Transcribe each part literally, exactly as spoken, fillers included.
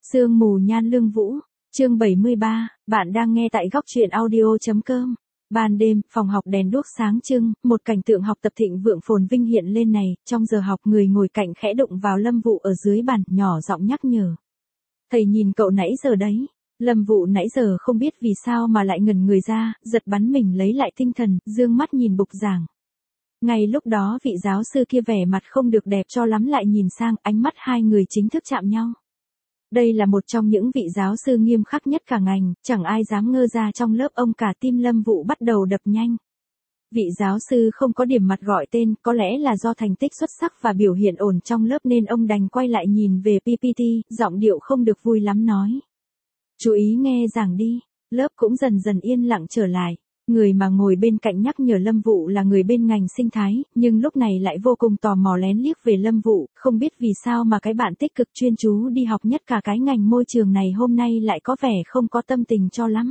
Sương mù nhan lương vũ, chương bảy mươi ba, bạn đang nghe tại góc truyện audio.com. Ban đêm, phòng học đèn đuốc sáng trưng, một cảnh tượng học tập thịnh vượng phồn vinh hiện lên này, trong giờ học người ngồi cạnh khẽ đụng vào Lâm Vũ ở dưới bàn, nhỏ giọng nhắc nhở. Thầy nhìn cậu nãy giờ đấy. Lâm Vũ nãy giờ không biết vì sao mà lại ngẩn người ra, giật bắn mình lấy lại tinh thần, dương mắt nhìn bục giảng. Ngay lúc đó vị giáo sư kia vẻ mặt không được đẹp cho lắm lại nhìn sang, ánh mắt hai người chính thức chạm nhau. Đây là một trong những vị giáo sư nghiêm khắc nhất cả ngành, chẳng ai dám ngơ ra trong lớp ông cả tim Lâm Vũ bắt đầu đập nhanh. Vị giáo sư không có điểm mặt gọi tên, có lẽ là do thành tích xuất sắc và biểu hiện ổn trong lớp nên ông đành quay lại nhìn về pê pê tê, giọng điệu không được vui lắm nói. Chú ý nghe giảng đi, lớp cũng dần dần yên lặng trở lại. Người mà ngồi bên cạnh nhắc nhở Lâm Vũ là người bên ngành sinh thái, nhưng lúc này lại vô cùng tò mò lén liếc về Lâm Vũ, không biết vì sao mà cái bạn tích cực chuyên chú đi học nhất cả cái ngành môi trường này hôm nay lại có vẻ không có tâm tình cho lắm.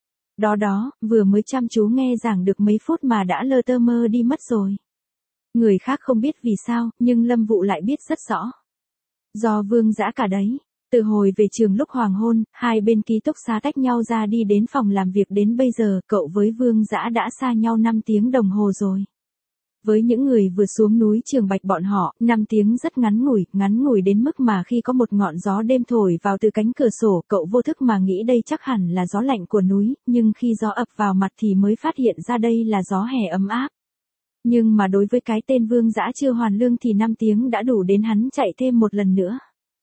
Đó đó, vừa mới chăm chú nghe giảng được mấy phút mà đã lơ tơ mơ đi mất rồi. Người khác không biết vì sao, nhưng Lâm Vũ lại biết rất rõ. Do Vương Dã cả đấy. Từ hồi về trường lúc hoàng hôn, hai bên ký túc xá tách nhau ra đi đến phòng làm việc đến bây giờ, cậu với Vương Dã đã xa nhau năm tiếng đồng hồ rồi. Với những người vừa xuống núi Trường Bạch bọn họ, năm tiếng rất ngắn ngủi, ngắn ngủi đến mức mà khi có một ngọn gió đêm thổi vào từ cánh cửa sổ, cậu vô thức mà nghĩ đây chắc hẳn là gió lạnh của núi, nhưng khi gió ập vào mặt thì mới phát hiện ra đây là gió hè ấm áp. Nhưng mà đối với cái tên Vương Dã chưa hoàn lương thì năm tiếng đã đủ đến hắn chạy thêm một lần nữa.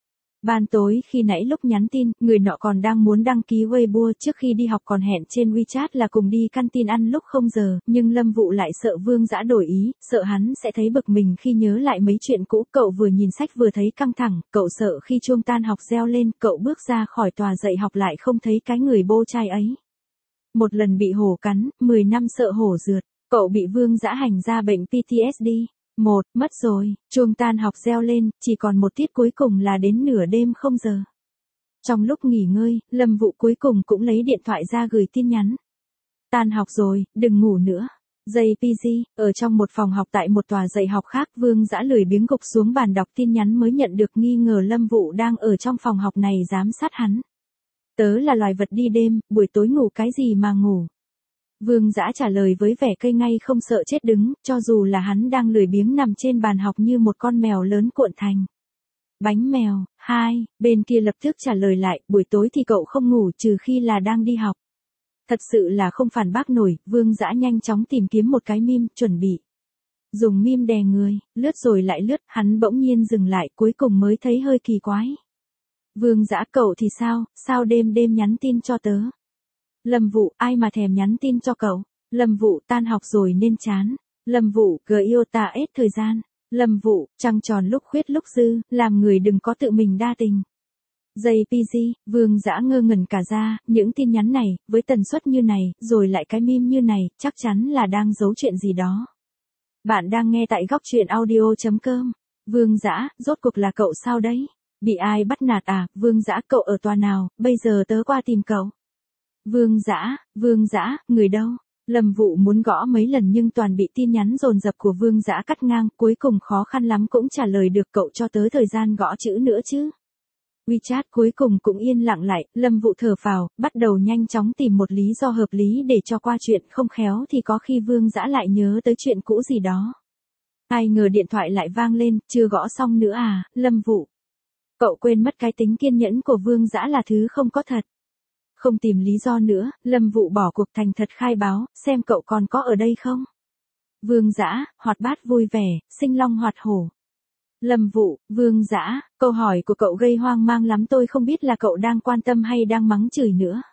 Ban tối khi nãy lúc nhắn tin, người nọ còn đang muốn đăng ký Weibo trước khi đi học còn hẹn trên WeChat là cùng đi canteen ăn lúc không giờ, nhưng Lâm Vũ lại sợ Vương Dã đổi ý, sợ hắn sẽ thấy bực mình khi nhớ lại mấy chuyện cũ, cậu vừa nhìn sách vừa thấy căng thẳng, cậu sợ khi chuông tan học reo lên, cậu bước ra khỏi tòa dạy học lại không thấy cái người bô trai ấy. Một lần bị hổ cắn, mười năm sợ hổ rượt, cậu bị Vương Dã hành ra bệnh pê tê ét đê. Một, mất rồi, chuông tan học reo lên, chỉ còn một tiết cuối cùng là đến nửa đêm không giờ. Trong lúc nghỉ ngơi, Lâm Vũ cuối cùng cũng lấy điện thoại ra gửi tin nhắn. Tan học rồi, đừng ngủ nữa. jê pê giê, ở trong một phòng học tại một tòa dạy học khác, Vương Dã lười biếng gục xuống bàn đọc tin nhắn mới nhận được nghi ngờ Lâm Vũ đang ở trong phòng học này giám sát hắn. Tớ là loài vật đi đêm, buổi tối ngủ cái gì mà ngủ. Vương Dã trả lời với vẻ cây ngay không sợ chết đứng, cho dù là hắn đang lười biếng nằm trên bàn học như một con mèo lớn cuộn thành bánh mèo. Hai, bên kia lập tức trả lời lại, buổi tối thì cậu không ngủ trừ khi là đang đi học. Thật sự là không phản bác nổi, Vương Dã nhanh chóng tìm kiếm một cái meme, chuẩn bị dùng meme đè người, lướt rồi lại lướt, hắn bỗng nhiên dừng lại, cuối cùng mới thấy hơi kỳ quái. Vương Dã, cậu thì sao, sao đêm đêm nhắn tin cho tớ? Lâm Vũ, ai mà thèm nhắn tin cho cậu. Lâm Vũ, tan học rồi nên chán. Lâm Vũ, gợi yêu ta hết thời gian. Lâm Vũ, trăng tròn lúc khuyết lúc dư, làm người đừng có tự mình đa tình. jê pê giê, Vương Dã ngơ ngẩn cả ra, những tin nhắn này, với tần suất như này, rồi lại cái meme như này, chắc chắn là đang giấu chuyện gì đó. Bạn đang nghe tại góc truyện audio.com. Vương Dã, rốt cuộc là cậu sao đấy? Bị ai bắt nạt à? Vương Dã, cậu ở tòa nào, bây giờ tớ qua tìm cậu. Vương Dã, Vương Dã, người đâu? Lâm Vũ muốn gõ mấy lần nhưng toàn bị tin nhắn dồn dập của Vương Dã cắt ngang, cuối cùng khó khăn lắm cũng trả lời được, cậu cho tớ thời gian gõ chữ nữa chứ. WeChat cuối cùng cũng yên lặng lại, Lâm Vũ thở phào, bắt đầu nhanh chóng tìm một lý do hợp lý để cho qua chuyện, không khéo thì có khi Vương Dã lại nhớ tới chuyện cũ gì đó. Ai ngờ điện thoại lại vang lên, chưa gõ xong nữa à, Lâm Vũ. Cậu quên mất cái tính kiên nhẫn của Vương Dã là thứ không có thật. Không tìm lý do nữa, Lâm Vũ bỏ cuộc thành thật khai báo, xem cậu còn có ở đây không. Vương Dã, hoạt bát vui vẻ, sinh long hoạt hổ. Lâm Vũ, Vương Dã, câu hỏi của cậu gây hoang mang lắm, tôi không biết là cậu đang quan tâm hay đang mắng chửi nữa.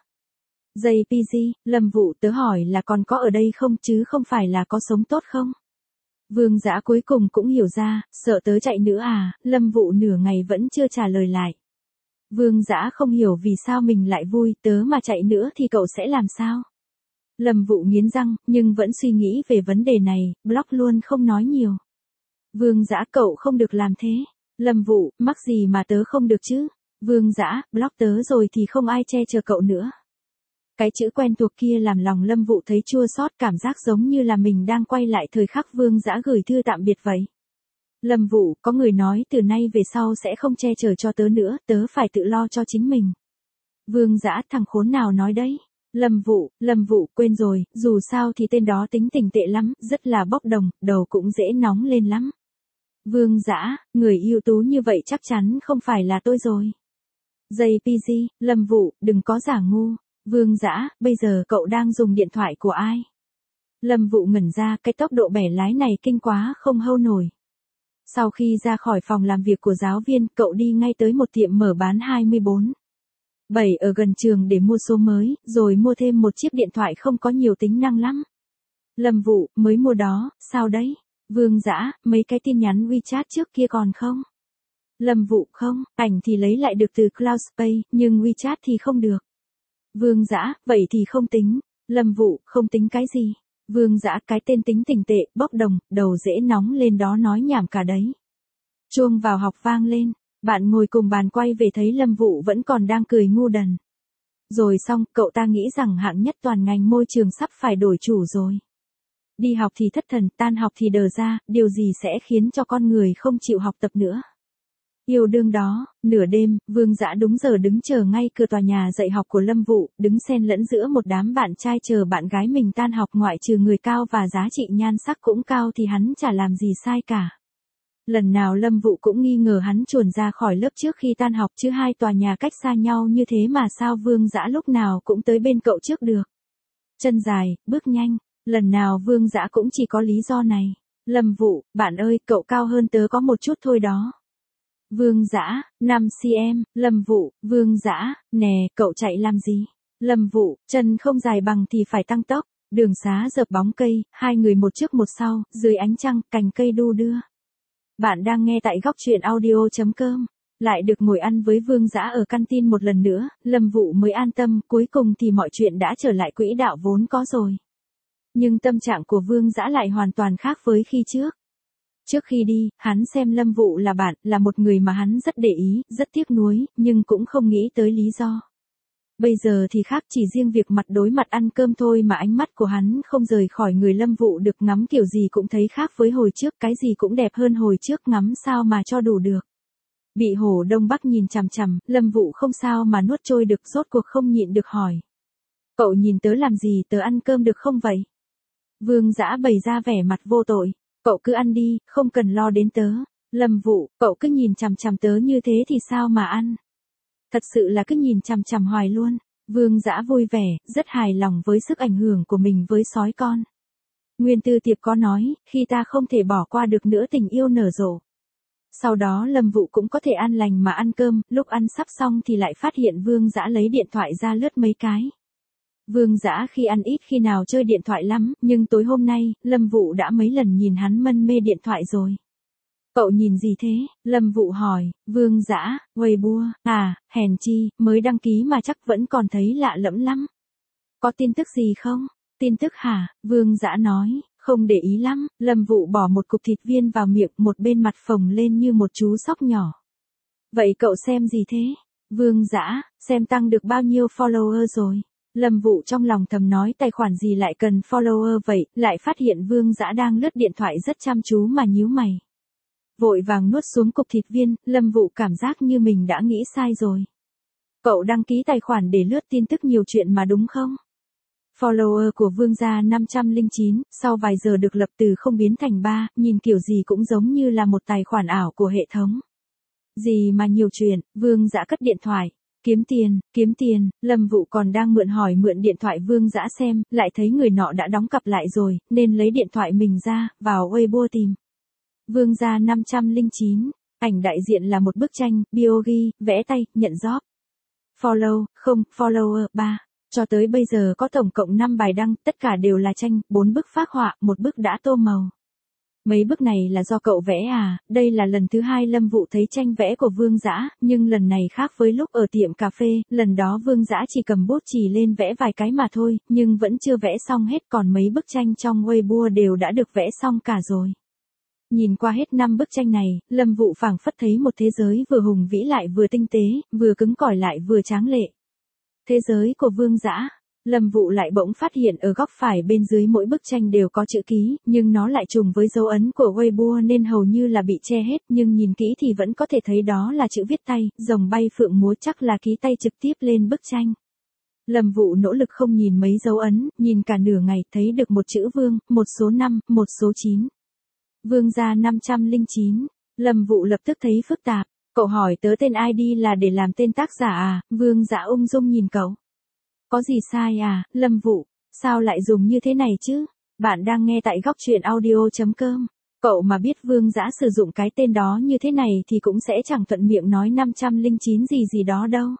jê pê giê, Lâm Vũ, tớ hỏi là còn có ở đây không chứ không phải là có sống tốt không. Vương Dã cuối cùng cũng hiểu ra, sợ tớ chạy nữa à, Lâm Vũ nửa ngày vẫn chưa trả lời lại. Vương Dã không hiểu vì sao mình lại vui, tớ mà chạy nữa thì cậu sẽ làm sao? Lâm Vũ nghiến răng, nhưng vẫn suy nghĩ về vấn đề này, block luôn không nói nhiều. Vương Dã, cậu không được làm thế. Lâm Vũ, mắc gì mà tớ không được chứ? Vương Dã, block tớ rồi thì không ai che chở cậu nữa. Cái chữ quen thuộc kia làm lòng Lâm Vũ thấy chua xót, cảm giác giống như là mình đang quay lại thời khắc Vương Dã gửi thư tạm biệt vậy. Lâm Vũ, có người nói từ nay về sau sẽ không che chở cho tớ nữa, tớ phải tự lo cho chính mình. Vương Dã, thằng khốn nào nói đấy? Lâm Vũ, Lâm Vũ, quên rồi, dù sao thì tên đó tính tình tệ lắm, rất là bốc đồng, đầu cũng dễ nóng lên lắm. Vương Dã, người ưu tú như vậy chắc chắn không phải là tôi rồi. gi pê giê, Lâm Vũ, đừng có giả ngu. Vương Dã, bây giờ cậu đang dùng điện thoại của ai? Lâm Vũ ngẩn ra, cái tốc độ bẻ lái này kinh quá không hâu nổi. Sau khi ra khỏi phòng làm việc của giáo viên, cậu đi ngay tới một tiệm mở bán hai mươi bốn bảy ở gần trường để mua số mới, rồi mua thêm một chiếc điện thoại không có nhiều tính năng lắm. Lâm Vũ, mới mua đó, sao đấy? Vương Dã, mấy cái tin nhắn WeChat trước kia còn không? Lâm Vũ, không, ảnh thì lấy lại được từ CloudSpace, nhưng WeChat thì không được. Vương Dã, vậy thì không tính. Lâm Vũ, không tính cái gì? Vương Dã, cái tên tính tình tệ, bốc đồng, đầu dễ nóng lên đó nói nhảm cả đấy. Chuông vào học vang lên, bạn ngồi cùng bàn quay về thấy Lâm Vũ vẫn còn đang cười ngu đần. Rồi xong, cậu ta nghĩ rằng hạng nhất toàn ngành môi trường sắp phải đổi chủ rồi. Đi học thì thất thần, tan học thì đờ ra, điều gì sẽ khiến cho con người không chịu học tập nữa. Yêu đương đó, nửa đêm, Vương Dã đúng giờ đứng chờ ngay cửa tòa nhà dạy học của Lâm Vũ, đứng xen lẫn giữa một đám bạn trai chờ bạn gái mình tan học, ngoại trừ người cao và giá trị nhan sắc cũng cao thì hắn chả làm gì sai cả. Lần nào Lâm Vũ cũng nghi ngờ hắn chuồn ra khỏi lớp trước khi tan học, chứ hai tòa nhà cách xa nhau như thế mà sao Vương Dã lúc nào cũng tới bên cậu trước được. Chân dài, bước nhanh, lần nào Vương Dã cũng chỉ có lý do này. Lâm Vũ, bạn ơi, cậu cao hơn tớ có một chút thôi đó. Vương Dã, năm xăng-ti-mét, Lâm Vũ, Vương Dã, nè, cậu chạy làm gì? Lâm Vũ, chân không dài bằng thì phải tăng tốc, đường xá dợp bóng cây, hai người một trước một sau, dưới ánh trăng, cành cây đu đưa. Bạn đang nghe tại góc truyện audio chấm com. Lại được ngồi ăn với Vương Dã ở canteen một lần nữa, Lâm Vũ mới an tâm, cuối cùng thì mọi chuyện đã trở lại quỹ đạo vốn có rồi. Nhưng tâm trạng của Vương Dã lại hoàn toàn khác với khi trước. Trước khi đi, hắn xem Lâm Vũ là bạn, là một người mà hắn rất để ý, rất tiếc nuối, nhưng cũng không nghĩ tới lý do. Bây giờ thì khác, chỉ riêng việc mặt đối mặt ăn cơm thôi mà ánh mắt của hắn không rời khỏi người Lâm Vũ được, ngắm kiểu gì cũng thấy khác với hồi trước, cái gì cũng đẹp hơn hồi trước, ngắm sao mà cho đủ được. Bị Hồ Đông Bắc nhìn chằm chằm, Lâm Vũ không sao mà nuốt trôi được, rốt cuộc không nhịn được hỏi. Cậu nhìn tớ làm gì, tớ ăn cơm được không vậy? Vương Dã bày ra vẻ mặt vô tội. Cậu cứ ăn đi, không cần lo đến tớ. Lâm Vũ, cậu cứ nhìn chằm chằm tớ như thế thì sao mà ăn? Thật sự là cứ nhìn chằm chằm hoài luôn. Vương Dã vui vẻ, rất hài lòng với sức ảnh hưởng của mình với sói con. Nguyên Tư Tiệp có nói, khi ta không thể bỏ qua được nữa tình yêu nở rộ. Sau đó Lâm Vũ cũng có thể an lành mà ăn cơm, lúc ăn sắp xong thì lại phát hiện Vương Dã lấy điện thoại ra lướt mấy cái. Vương Dã khi ăn ít khi nào chơi điện thoại lắm, nhưng tối hôm nay, Lâm Vũ đã mấy lần nhìn hắn mân mê điện thoại rồi. Cậu nhìn gì thế? Lâm Vũ hỏi. Vương Dã, Weibo, à, hèn chi, mới đăng ký mà chắc vẫn còn thấy lạ lẫm lắm. Có tin tức gì không? Tin tức hả? Vương Dã nói, không để ý lắm. Lâm Vũ bỏ một cục thịt viên vào miệng, một bên mặt phồng lên như một chú sóc nhỏ. Vậy cậu xem gì thế? Vương Dã, xem tăng được bao nhiêu follower rồi. Lâm Vũ trong lòng thầm nói tài khoản gì lại cần follower vậy, lại phát hiện Vương Dã đang lướt điện thoại rất chăm chú mà nhíu mày. Vội vàng nuốt xuống cục thịt viên, Lâm Vũ cảm giác như mình đã nghĩ sai rồi. Cậu đăng ký tài khoản để lướt tin tức nhiều chuyện mà đúng không? Follower của Vương gia năm trăm lẻ chín, sau vài giờ được lập từ không biến thành ba, nhìn kiểu gì cũng giống như là một tài khoản ảo của hệ thống. Gì mà nhiều chuyện, Vương Dã cất điện thoại. Kiếm tiền, kiếm tiền, Lâm Vũ còn đang mượn hỏi mượn điện thoại Vương Dã xem, lại thấy người nọ đã đóng cặp lại rồi, nên lấy điện thoại mình ra, vào Weibo tìm. Vương gia năm trăm lẻ chín, ảnh đại diện là một bức tranh, bio ghi, vẽ tay, nhận job. Follow, không, follower, ba. Cho tới bây giờ có tổng cộng năm bài đăng, tất cả đều là tranh, bốn bức phác họa, một bức đã tô màu. Mấy bức này là do cậu vẽ à? Đây là lần thứ hai Lâm Vũ thấy tranh vẽ của Vương Dã, nhưng lần này khác với lúc ở tiệm cà phê, lần đó Vương Dã chỉ cầm bút chì lên vẽ vài cái mà thôi, nhưng vẫn chưa vẽ xong hết, còn mấy bức tranh trong Weibo đều đã được vẽ xong cả rồi. Nhìn qua hết năm bức tranh này, Lâm Vũ phảng phất thấy một thế giới vừa hùng vĩ lại vừa tinh tế, vừa cứng cỏi lại vừa tráng lệ. Thế giới của Vương Dã. Lâm Vũ lại bỗng phát hiện ở góc phải bên dưới mỗi bức tranh đều có chữ ký, nhưng nó lại trùng với dấu ấn của Weibo nên hầu như là bị che hết, nhưng nhìn kỹ thì vẫn có thể thấy đó là chữ viết tay, rồng bay phượng múa, chắc là ký tay trực tiếp lên bức tranh. Lâm Vũ nỗ lực không nhìn mấy dấu ấn, nhìn cả nửa ngày thấy được một chữ Vương, một số năm, một số chín. Vương gia năm trăm lẻ chín. Lâm Vũ lập tức thấy phức tạp. Cậu hỏi tớ tên i đê là để làm tên tác giả à? Vương Dã ung dung nhìn cậu. Có gì sai à, Lâm Vũ? Sao lại dùng như thế này chứ? Bạn đang nghe tại góc truyện audio chấm com. Cậu mà biết Vương Dã sử dụng cái tên đó như thế này thì cũng sẽ chẳng thuận miệng nói năm trăm lẻ chín gì gì đó đâu.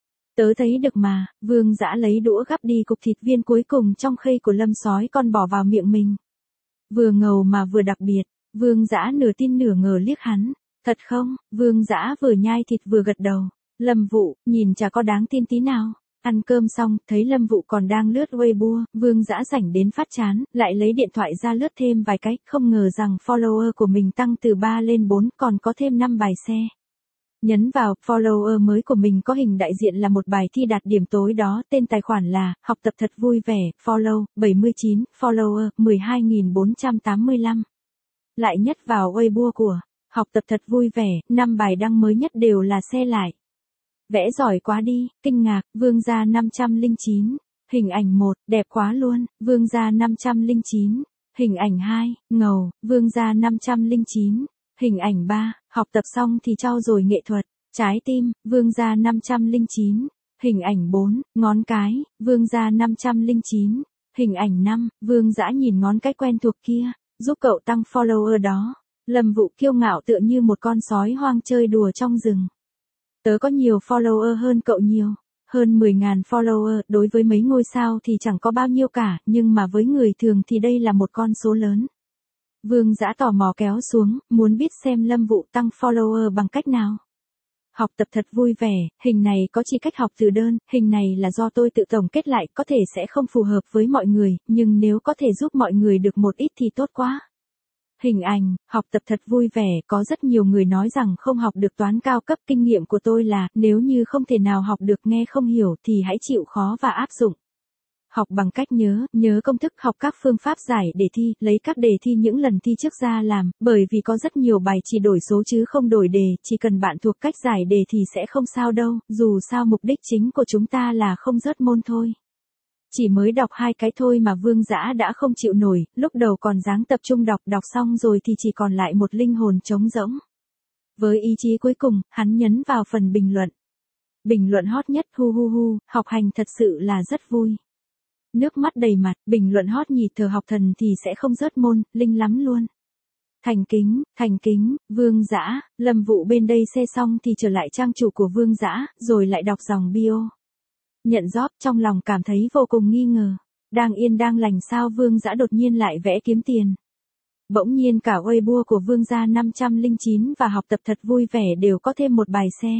Tớ thấy được mà. Vương Dã lấy đũa gắp đi cục thịt viên cuối cùng trong khay của Lâm Sói Con bỏ vào miệng mình. Vừa ngầu mà vừa đặc biệt. Vương Dã nửa tin nửa ngờ liếc hắn. Thật không? Vương Dã vừa nhai thịt vừa gật đầu. Lâm Vũ, nhìn chả có đáng tin tí nào. Ăn cơm xong, thấy Lâm Vũ còn đang lướt Weibo, Vương Dã rảnh đến phát chán, lại lấy điện thoại ra lướt thêm vài cái, không ngờ rằng follower của mình tăng từ ba lên bốn, còn có thêm năm bài xe. Nhấn vào, follower mới của mình có hình đại diện là một bài thi đạt điểm tối đó, tên tài khoản là, học tập thật vui vẻ, follow, bảy mươi chín, follower, mười hai nghìn bốn trăm tám mươi lăm. Lại nhất vào Weibo của, học tập thật vui vẻ, năm bài đăng mới nhất đều là xe lại. Vẽ giỏi quá đi, kinh ngạc, Vương gia năm trăm lẻ chín. Hình ảnh một, đẹp quá luôn, Vương gia năm trăm lẻ chín. Hình ảnh hai, ngầu, Vương gia năm trăm lẻ chín. Hình ảnh ba, học tập xong thì trau dồi nghệ thuật, trái tim, Vương gia năm trăm lẻ chín. Hình ảnh bốn, ngón cái, Vương gia năm trăm lẻ chín. Hình ảnh năm, Vương Dã nhìn ngón cái quen thuộc kia, giúp cậu tăng follower đó. Lâm Vũ kiêu ngạo tựa như một con sói hoang chơi đùa trong rừng. Tớ có nhiều follower hơn cậu nhiều, hơn mười nghìn follower, đối với mấy ngôi sao thì chẳng có bao nhiêu cả, nhưng mà với người thường thì đây là một con số lớn. Vương Dã tò mò kéo xuống, muốn biết xem Lâm Vũ tăng follower bằng cách nào. Học tập thật vui vẻ, hình này có chỉ cách học từ đơn, hình này là do tôi tự tổng kết lại, có thể sẽ không phù hợp với mọi người, nhưng nếu có thể giúp mọi người được một ít thì tốt quá. Hình ảnh, học tập thật vui vẻ, có rất nhiều người nói rằng không học được toán cao cấp, kinh nghiệm của tôi là, nếu như không thể nào học được nghe không hiểu thì hãy chịu khó và áp dụng. Học bằng cách nhớ, nhớ công thức, học các phương pháp giải đề thi, lấy các đề thi những lần thi trước ra làm, bởi vì có rất nhiều bài chỉ đổi số chứ không đổi đề, chỉ cần bạn thuộc cách giải đề thì sẽ không sao đâu, dù sao mục đích chính của chúng ta là không rớt môn thôi. Chỉ mới đọc hai cái thôi mà Vương Dã đã không chịu nổi, lúc đầu còn dáng tập trung đọc, đọc xong rồi thì chỉ còn lại một linh hồn trống rỗng. Với ý chí cuối cùng, hắn nhấn vào phần bình luận. Bình luận hot nhất, hu hu hu, học hành thật sự là rất vui. Nước mắt đầy mặt, bình luận hot nhì, thờ học thần thì sẽ không rớt môn, linh lắm luôn. Thành kính, thành kính, Vương Dã. Lâm Vũ bên đây xe xong thì trở lại trang chủ của Vương Dã, rồi lại đọc dòng bio. Nhận job, trong lòng cảm thấy vô cùng nghi ngờ. Đang yên đang lành sao Vương Dã đột nhiên lại vẽ kiếm tiền. Bỗng nhiên cả Weibo của Vương gia năm trăm lẻ chín và học tập thật vui vẻ đều có thêm một bài xe.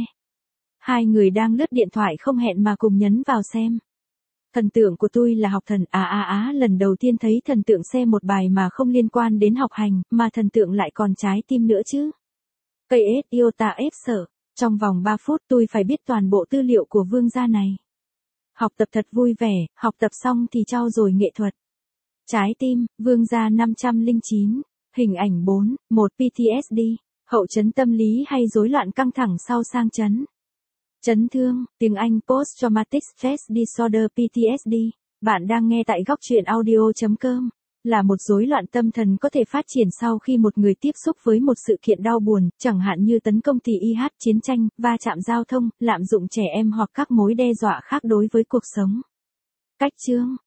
Hai người đang lướt điện thoại không hẹn mà cùng nhấn vào xem. Thần tượng của tôi là học thần, á á á, lần đầu tiên thấy thần tượng xem một bài mà không liên quan đến học hành, mà thần tượng lại còn trái tim nữa chứ. Cây ết yêu ta ép sợ, trong vòng ba phút tôi phải biết toàn bộ tư liệu của Vương gia này. Học tập thật vui vẻ, học tập xong thì trau dồi nghệ thuật. Trái tim, Vương gia năm trăm lẻ chín. Hình ảnh bốn, một pê tê ét đê, hậu chấn tâm lý hay rối loạn căng thẳng sau sang chấn. Chấn thương, tiếng Anh Post Traumatic Stress Disorder pê tê ét đê. Bạn đang nghe tại góc truyện audio chấm com. Là một rối loạn tâm thần có thể phát triển sau khi một người tiếp xúc với một sự kiện đau buồn, chẳng hạn như tấn công tê i hát, chiến tranh, va chạm giao thông, lạm dụng trẻ em hoặc các mối đe dọa khác đối với cuộc sống. Cách chương,